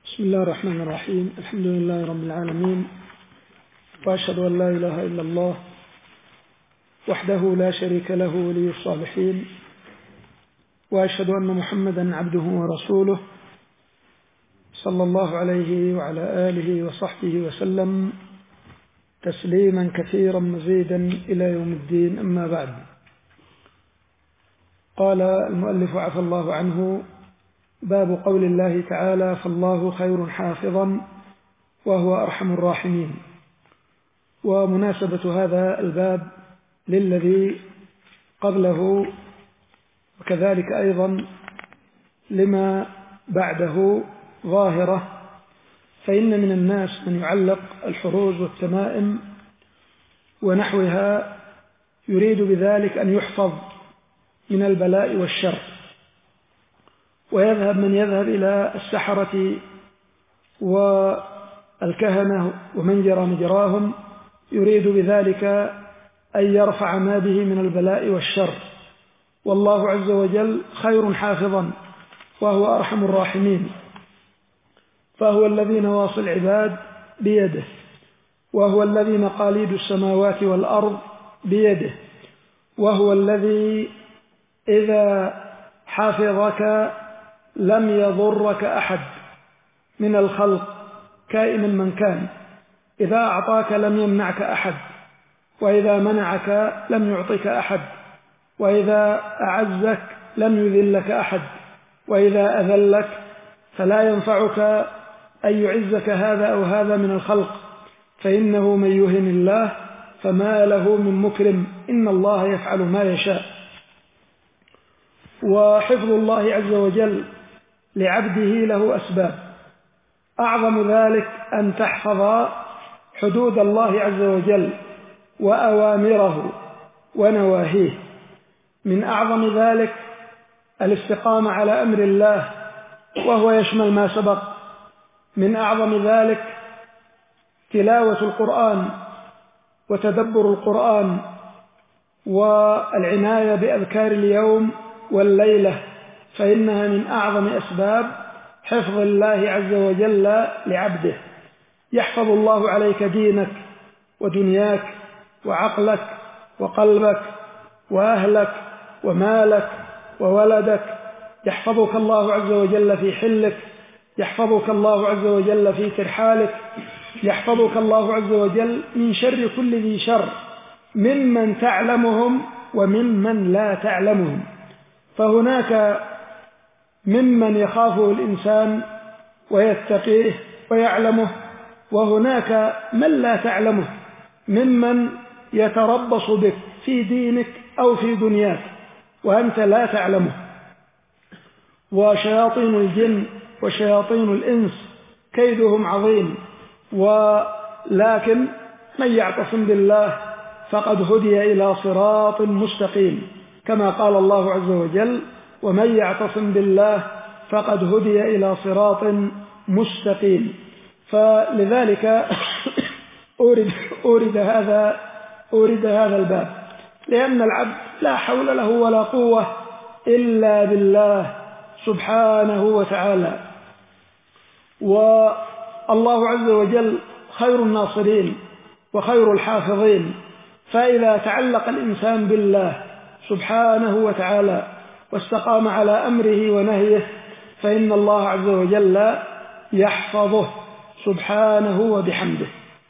بسم الله الرحمن الرحيم. الحمد لله رب العالمين، وأشهد أن لا إله إلا الله وحده لا شريك له ولي الصالحين، وأشهد أن محمدا عبده ورسوله صلى الله عليه وعلى آله وصحبه وسلم تسليما كثيرا مزيدا إلى يوم الدين. أما بعد، قال المؤلف عفى الله عنه: باب قول الله تعالى: فالله خير حافظا وهو أرحم الراحمين. ومناسبة هذا الباب للذي قبله وكذلك أيضا لما بعده ظاهرة، فإن من الناس من يعلق الحروز والتمائم ونحوها يريد بذلك أن يحفظ من البلاء والشر، ويذهب من يذهب إلى السحرة والكهنة ومن جرى مجراهم يريد بذلك أن يرفع ما به من البلاء والشر. والله عز وجل خير حافظا وهو أرحم الراحمين، فهو الذي نواصي العباد بيده، وهو الذي مقاليد السماوات والأرض بيده، وهو الذي إذا حافظك لم يضرك أحد من الخلق كائن من كان، إذا أعطاك لم يمنعك أحد، وإذا منعك لم يعطيك أحد، وإذا أعزك لم يذلك أحد، وإذا أذلك فلا ينفعك أن يعزك هذا أو هذا من الخلق، فإنه من يهن الله فما له من مكرم، إن الله يفعل ما يشاء. وحفظ الله عز وجل لعبده له أسباب، أعظم ذلك أن تحفظ حدود الله عز وجل وأوامره ونواهيه. من أعظم ذلك الاستقامة على أمر الله، وهو يشمل ما سبق. من أعظم ذلك تلاوة القرآن وتدبر القرآن والعناية بأذكار اليوم والليلة، فإنها من أعظم أسباب حفظ الله عز وجل لعبده. يحفظ الله عليك دينك ودنياك وعقلك وقلبك وأهلك ومالك وولدك. يحفظك الله عز وجل في حلك، يحفظك الله عز وجل في ترحالك، يحفظك الله عز وجل من شر كل ذي شر، ممن تعلمهم وممن لا تعلمهم. فهناك ممن يخافه الإنسان ويتقيه ويعلمه، وهناك من لا تعلمه ممن يتربص بك في دينك أو في دنياك وأنت لا تعلمه. وشياطين الجن وشياطين الإنس كيدهم عظيم، ولكن من يعتصم بالله فقد هدي إلى صراط مستقيم، كما قال الله عز وجل: ومن يعتصم بالله فقد هدي إلى صراط مستقيم. فلذلك أورد هذا الباب، لأن العبد لا حول له ولا قوة إلا بالله سبحانه وتعالى. والله عز وجل خير الناصرين وخير الحافظين، فإذا تعلق الإنسان بالله سبحانه وتعالى واستقام على أمره ونهيه فإن الله عز وجل يحفظه سبحانه وبحمده.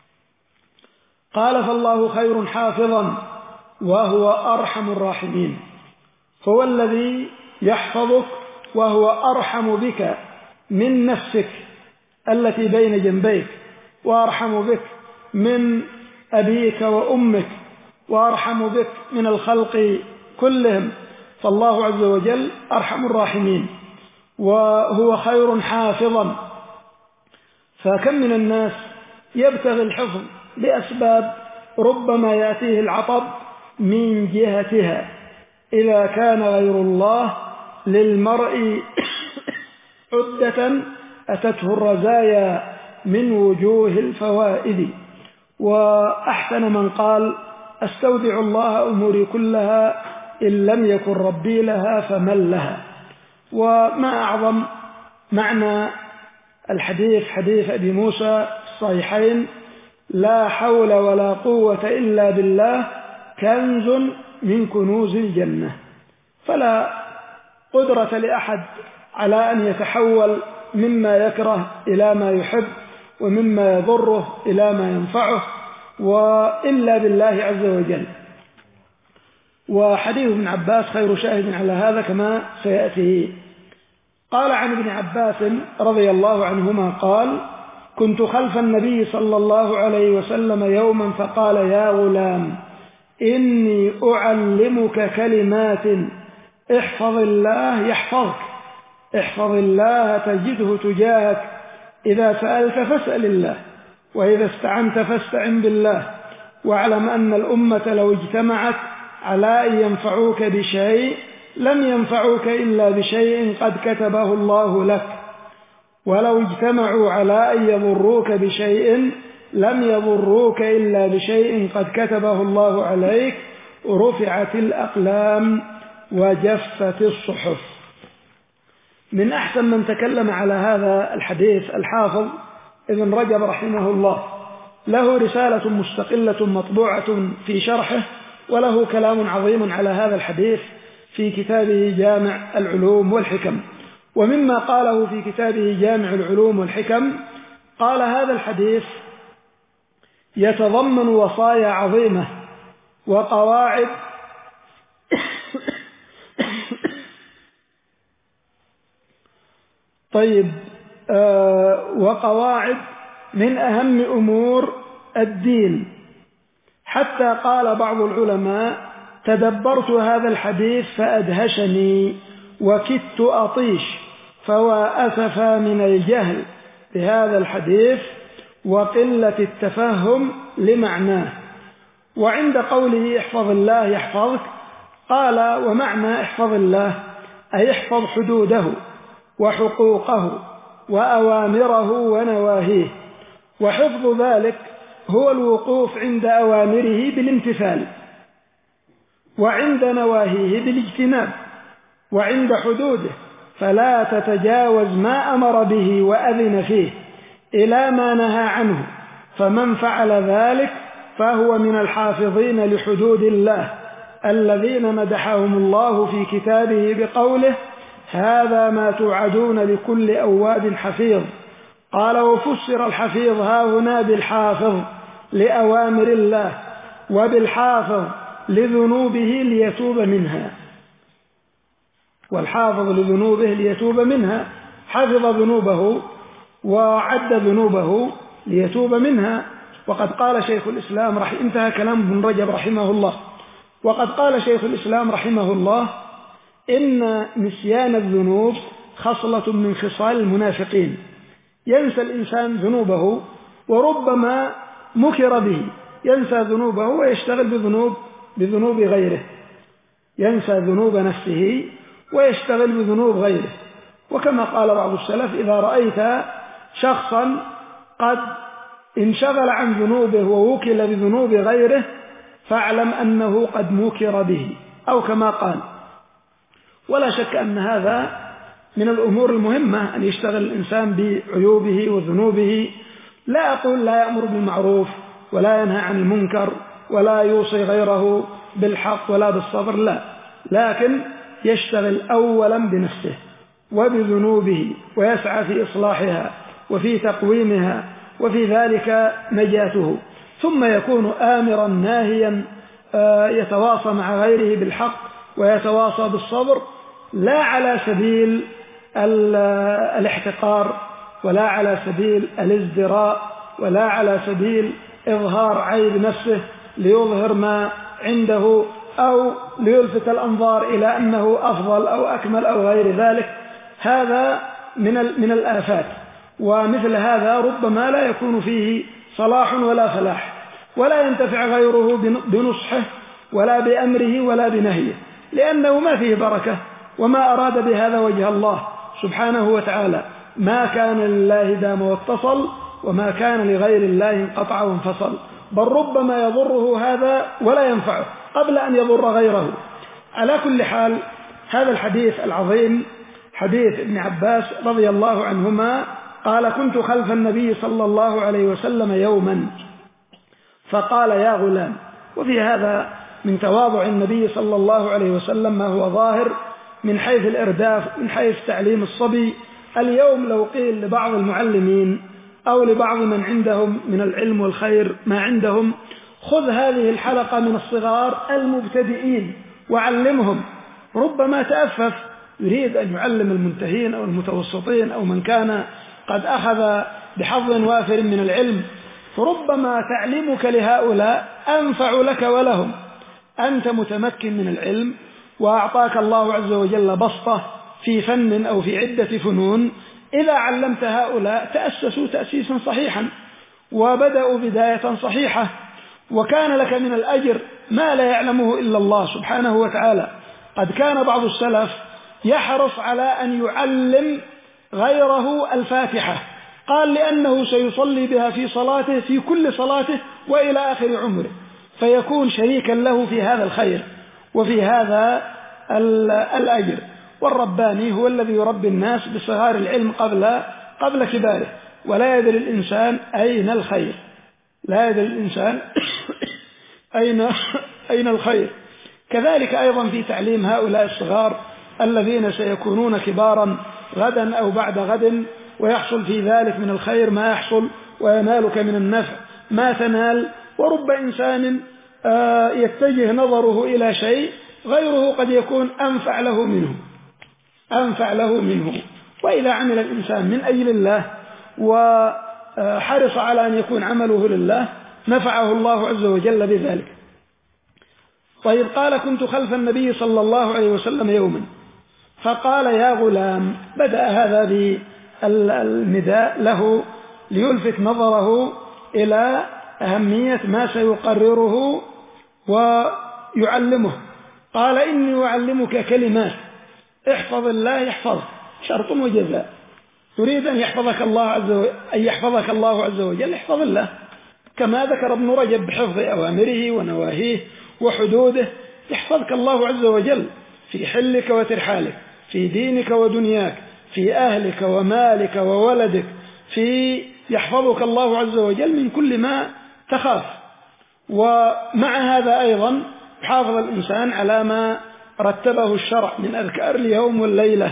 قال: فالله خير حافظا وهو أرحم الراحمين. هو الذي يحفظك وهو أرحم بك من نفسك التي بين جنبيك، وأرحم بك من أبيك وأمك، وأرحم بك من الخلق كلهم. فالله عز وجل أرحم الراحمين، وهو خير حافظا. فكم من الناس يبتغي الحفظ بأسباب ربما يأتيه العطب من جهتها، إذا كان غير الله للمرء عدة أتته الرزايا من وجوه الفوائد. وأحسن من قال: أستودع الله أموري كلها إن لم يكن ربي لها فمن لها. وما أعظم معنى الحديث حديث أبي موسى الصحيحين: لا حول ولا قوة إلا بالله كنز من كنوز الجنة. فلا قدرة لأحد على أن يتحول مما يكره إلى ما يحب، ومما يضره إلى ما ينفعه، وإلا بالله عز وجل. وحديث ابن عباس خير شاهد على هذا كما سيأتي. قال عن ابن عباس رضي الله عنهما قال: كنت خلف النبي صلى الله عليه وسلم يوما فقال: يا غلام، إني أعلمك كلمات احفظ الله يحفظك، احفظ الله تجده تجاهك، إذا سألت فاسأل الله، وإذا استعنت فاستعن بالله، واعلم أن الأمة لو اجتمعت على أن ينفعوك بشيء لم ينفعوك إلا بشيء قد كتبه الله لك، ولو اجتمعوا على أن يضروك بشيء لم يضروك إلا بشيء قد كتبه الله عليك، رفعت الأقلام وجفت الصحف. من أحسن من تكلم على هذا الحديث الحافظ ابن رجب رحمه الله، له رسالة مستقلة مطبوعة في شرحه، وله كلام عظيم على هذا الحديث في كتابه جامع العلوم والحكم. ومما قاله في كتابه جامع العلوم والحكم قال: هذا الحديث يتضمن وصايا عظيمة وقواعد وقواعد من أهم أمور الدين، حتى قال بعض العلماء: تدبرت هذا الحديث فأدهشني وكدت أطيش، فوا أسفا من الجهل بهذا الحديث وقلة التفهم لمعناه. وعند قوله احفظ الله يحفظك قال: ومعنى احفظ الله أي احفظ حدوده وحقوقه وأوامره ونواهيه، وحفظ ذلك هو الوقوف عند أوامره بالامتثال، وعند نواهيه بالاجتناب، وعند حدوده فلا تتجاوز ما أمر به وأذن فيه إلى ما نهى عنه، فمن فعل ذلك فهو من الحافظين لحدود الله الذين مدحهم الله في كتابه بقوله: هذا ما توعدون لكل أواب حفيظ. قال: وفسر الحفيظ هاهنا بالحافظ لأوامر الله، وبالحافظ لذنوبه ليتوب منها. والحافظ لذنوبه ليتوب منها، حفظ ذنوبه وعد ذنوبه ليتوب منها. وقد قال شيخ الإسلام انتهى كلام ابن رجب رحمه الله. وقد قال شيخ الإسلام رحمه الله: إن نسيان الذنوب خصلة من خصال المنافقين. ينسى الإنسان ذنوبه، وربما مكر به، ينسى ذنوبه ويشتغل بذنوب غيره، ينسى ذنوب نفسه ويشتغل بذنوب غيره. وكما قال بعض السلف: إذا رأيت شخصا قد انشغل عن ذنوبه ووكل بذنوب غيره فاعلم أنه قد مكر به، أو كما قال. ولا شك أن هذا من الأمور المهمة، أن يشتغل الإنسان بعيوبه وذنوبه. لا أقول لا يأمر بالمعروف ولا ينهى عن المنكر ولا يوصي غيره بالحق ولا بالصبر، لا، لكن يشتغل أولا بنفسه وبذنوبه، ويسعى في إصلاحها وفي تقويمها، وفي ذلك نجاته، ثم يكون آمرا ناهيا، يتواصى مع غيره بالحق ويتواصى بالصبر، لا على سبيل الاحتقار، ولا على سبيل الازدراء، ولا على سبيل إظهار عيب نفسه ليظهر ما عنده، أو ليلفت الأنظار إلى أنه أفضل أو أكمل أو غير ذلك. هذا من الآفات، ومثل هذا ربما لا يكون فيه صلاح ولا فلاح، ولا ينتفع غيره بنصحه ولا بأمره ولا بنهيه، لأنه ما فيه بركة، وما أراد بهذا وجه الله سبحانه وتعالى. ما كان لله دام واتصل، وما كان لغير الله انقطع وانفصل، بل ربما يضره هذا ولا ينفعه قبل أن يضر غيره. على كل حال، هذا الحديث العظيم حديث ابن عباس رضي الله عنهما قال كنت خلف النبي صلى الله عليه وسلم يوما فقال يا غلام. وفي هذا من تواضع النبي صلى الله عليه وسلم ما هو ظاهر من حيث الإرداف، من حيث تعليم الصبي. اليوم لو قيل لبعض المعلمين أو لبعض من عندهم من العلم والخير ما عندهم خذ هذه الحلقة من الصغار المبتدئين وعلمهم، ربما تأفف يريد أن يعلم المنتهين أو المتوسطين أو من كان قد أخذ بحظ وافر من العلم، فربما تعليمك لهؤلاء أنفع لك ولهم. أنت متمكن من العلم وأعطاك الله عز وجل بسطة في فن أو في عدة فنون، إذا علمت هؤلاء تأسسوا تأسيسا صحيحا وبدأوا بداية صحيحة، وكان لك من الأجر ما لا يعلمه إلا الله سبحانه وتعالى. قد كان بعض السلف يحرص على أن يعلم غيره الفاتحة، قال لأنه سيصلي بها في صلاته في كل صلاته وإلى آخر عمره، فيكون شريكا له في هذا الخير وفي هذا الأجر. والرباني هو الذي يربي الناس بصغار العلم قبل كباره، ولا يدري الإنسان أين الخير، لا يدري الإنسان أين الخير. كذلك أيضا في تعليم هؤلاء الصغار الذين سيكونون كبارا غدا أو بعد غد، ويحصل في ذلك من الخير ما يحصل وينالك من النفع ما تنال. ورب إنسان يتجه نظره إلى شيء غيره قد يكون أنفع له منه. وإذا عمل الإنسان من أجل الله وحرص على أن يكون عمله لله نفعه الله عز وجل بذلك. طيب، قال كنت خلف النبي صلى الله عليه وسلم يوما فقال يا غلام. بدأ هذا بالنداء له ليلفت نظره إلى أهمية ما سيقرره ويعلمه. قال إني أعلمك كلمات احفظ الله يحفظك، شرط وجزاء. تريد أن يحفظك الله عز وجل احفظ الله، كما ذكر ابن رجب بحفظ أوامره ونواهيه وحدوده. يحفظك الله عز وجل في حلك وترحالك، في دينك ودنياك، في أهلك ومالك وولدك، يحفظك الله عز وجل من كل ما تخاف. ومع هذا أيضا يحافظ الإنسان على ما رتبه الشرع من أذكار اليوم والليلة،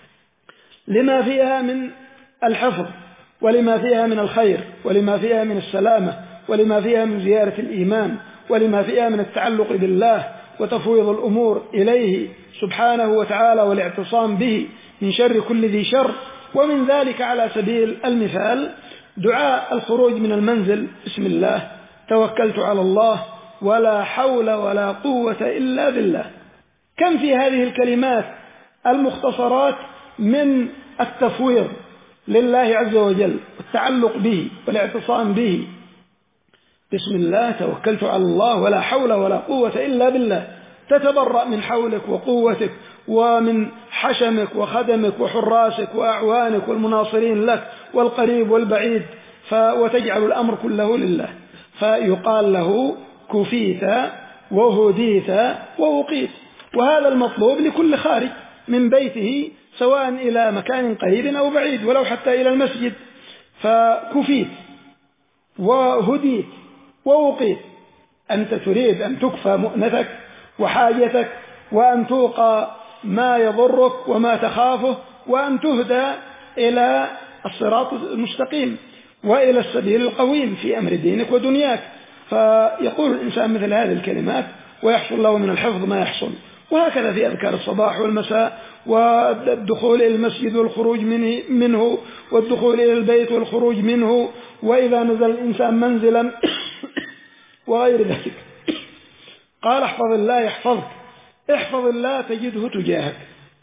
لما فيها من الحفظ ولما فيها من الخير ولما فيها من السلامة ولما فيها من زيارة الإيمان ولما فيها من التعلق بالله وتفويض الأمور إليه سبحانه وتعالى والاعتصام به من شر كل ذي شر. ومن ذلك على سبيل المثال دعاء الخروج من المنزل: بسم الله توكلت على الله ولا حول ولا قوة إلا بالله. كم في هذه الكلمات المختصرات من التفويض لله عز وجل والتعلق به والاعتصام به. بسم الله توكلت على الله ولا حول ولا قوة إلا بالله، تتبرأ من حولك وقوتك ومن حشمك وخدمك وحراسك وأعوانك والمناصرين لك والقريب والبعيد، وتجعل الأمر كله لله. فيقال له كفيت وهديت ووقيت. وهذا المطلوب لكل خارج من بيته سواء إلى مكان قريب أو بعيد ولو حتى إلى المسجد. فكفيت وهديت ووقيت. أنت تريد أن تكفى مؤنتك وحاجتك وأن توقى ما يضرك وما تخافه وأن تهدى إلى الصراط المستقيم وإلى السبيل القويم في أمر دينك ودنياك. فيقول الإنسان مثل هذه الكلمات ويحصل له من الحفظ ما يحصل. وهكذا في أذكار الصباح والمساء والدخول إلى المسجد والخروج منه والدخول إلى البيت والخروج منه، وإذا نزل الإنسان منزلا وغير ذلك. قال احفظ الله يحفظك. احفظ الله تجده تجاهك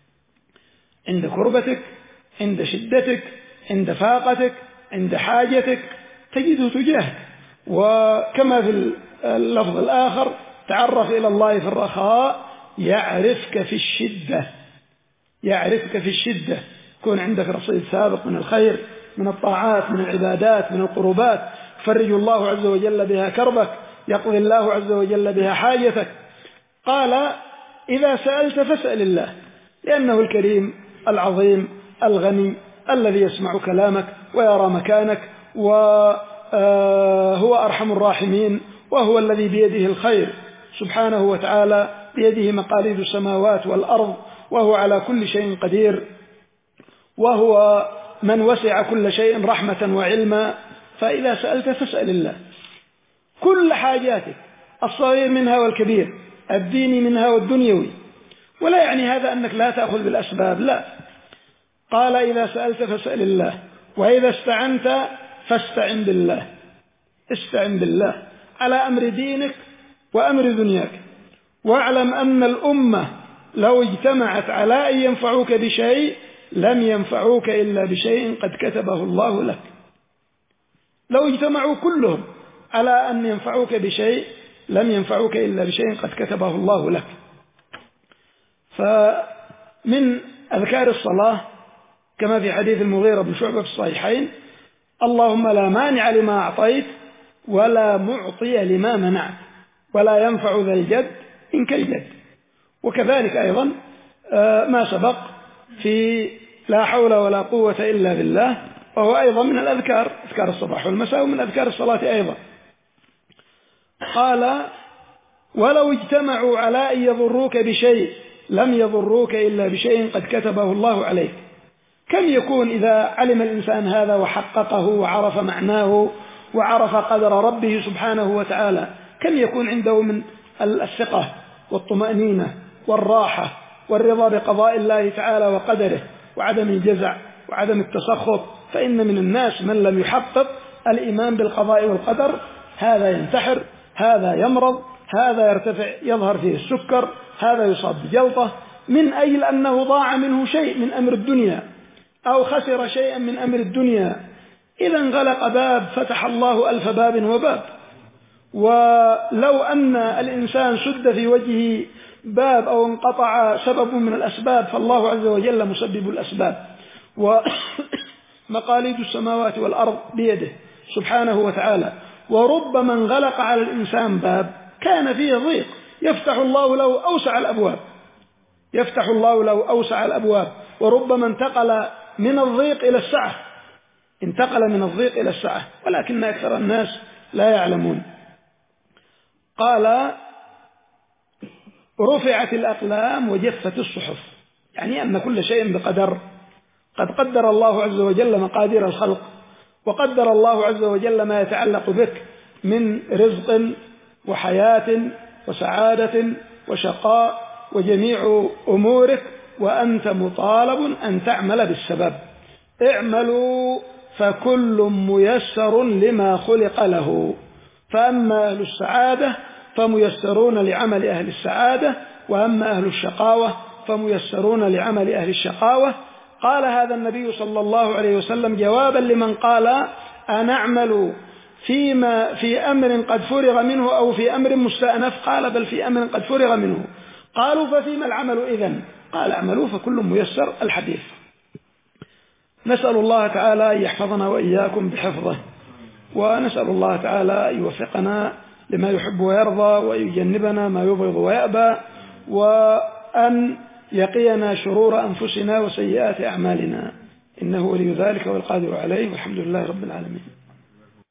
عند كربتك، عند شدتك، عند فاقتك، عند حاجتك، تجده تجاهك. وكما في اللفظ الآخر: تعرف إلى الله في الرخاء يعرفك في الشدة. يعرفك في الشدة. يكون عندك رصيد سابق من الخير، من الطاعات، من العبادات، من القربات، فرج الله عز وجل بها كربك، يقضي الله عز وجل بها حاجتك. قال: إذا سألت فاسأل الله، لأنه الكريم العظيم الغني الذي يسمع كلامك ويرى مكانك، وهو أرحم الراحمين، وهو الذي بيده الخير سبحانه وتعالى، بيده مقاليد السماوات والأرض، وهو على كل شيء قدير، وهو من وسع كل شيء رحمة وعلما. فإذا سألت فاسأل الله كل حاجاتك، الصغير منها والكبير، الديني منها والدنيوي. ولا يعني هذا أنك لا تأخذ بالأسباب، لا. قال إذا سألت فاسأل الله، وإذا استعنت فاستعن بالله. استعن بالله على أمر دينك وأمر دنياك. واعلم أن الأمة لو اجتمعت على أن ينفعوك بشيء لم ينفعوك إلا بشيء قد كتبه الله لك. لو اجتمعوا كلهم على أن ينفعوك بشيء لم ينفعوك إلا بشيء قد كتبه الله لك. فمن أذكار الصلاة كما في حديث المغيرة بن شعبة في الصحيحين: اللهم لا مانع لما أعطيت ولا معطي لما منعت ولا ينفع ذا الجد منك الجد. وكذلك أيضا ما سبق في لا حول ولا قوة إلا بالله، وهو أيضا من الأذكار، أذكار الصباح والمساء، ومن أذكار الصلاة أيضا. قال: ولو اجتمعوا على أن يضروك بشيء لم يضروك إلا بشيء قد كتبه الله عليك. كم يكون إذا علم الإنسان هذا وحققه وعرف معناه وعرف قدر ربه سبحانه وتعالى، كم يكون عنده من الثقة والطمأنينة والراحة والرضا بقضاء الله تعالى وقدره، وعدم الجزع وعدم التسخط. فإن من الناس من لم يحقق الإيمان بالقضاء والقدر، هذا ينتحر، هذا يمرض، هذا يرتفع يظهر فيه السكر، هذا يصاب بجلطة، من أجل أنه ضاع منه شيء من أمر الدنيا أو خسر شيئا من أمر الدنيا. إذا انغلق باب فتح الله ألف باب وباب. ولو أن الإنسان سد في وجهه باب أو انقطع سبب من الأسباب فالله عز وجل مسبب الأسباب، ومقاليد السماوات والأرض بيده سبحانه وتعالى. وربما انغلق على الإنسان باب كان فيه ضيق يفتح الله له أوسع الأبواب، يفتح الله له أوسع الأبواب. وربما انتقل من الضيق إلى السعة، انتقل من الضيق إلى السعة، ولكن أكثر الناس لا يعلمون. قال: رفعت الأقلام وجفت الصحف، يعني أن كل شيء بقدر. قد قدر الله عز وجل مقادير الخلق، وقدر الله عز وجل ما يتعلق بك من رزق وحياة وسعادة وشقاء وجميع أمورك، وأنت مطالب أن تعمل بالسبب. اعملوا فكل ميسر لما خلق له، فأما أهل السعادة فميسرون لعمل أهل السعادة، وأما أهل الشقاوة فميسرون لعمل أهل الشقاوة. قال هذا النبي صلى الله عليه وسلم جوابا لمن قال: أنعمل في أمر قد فرغ منه أو في أمر مستأنف؟ قال: بل في أمر قد فرغ منه. قالوا: ففيما العمل إذن؟ قال: اعملوا فكل ميسر. الحديث. نسأل الله تعالى أن يحفظنا وإياكم بحفظه، ونسأل الله تعالى أن يوفقنا لما يحب ويرضى، ويجنبنا ما يبغض ويأبى، وأن يقينا شرور أنفسنا وسيئات أعمالنا، إنه ولي ذلك والقادر عليه، والحمد لله رب العالمين.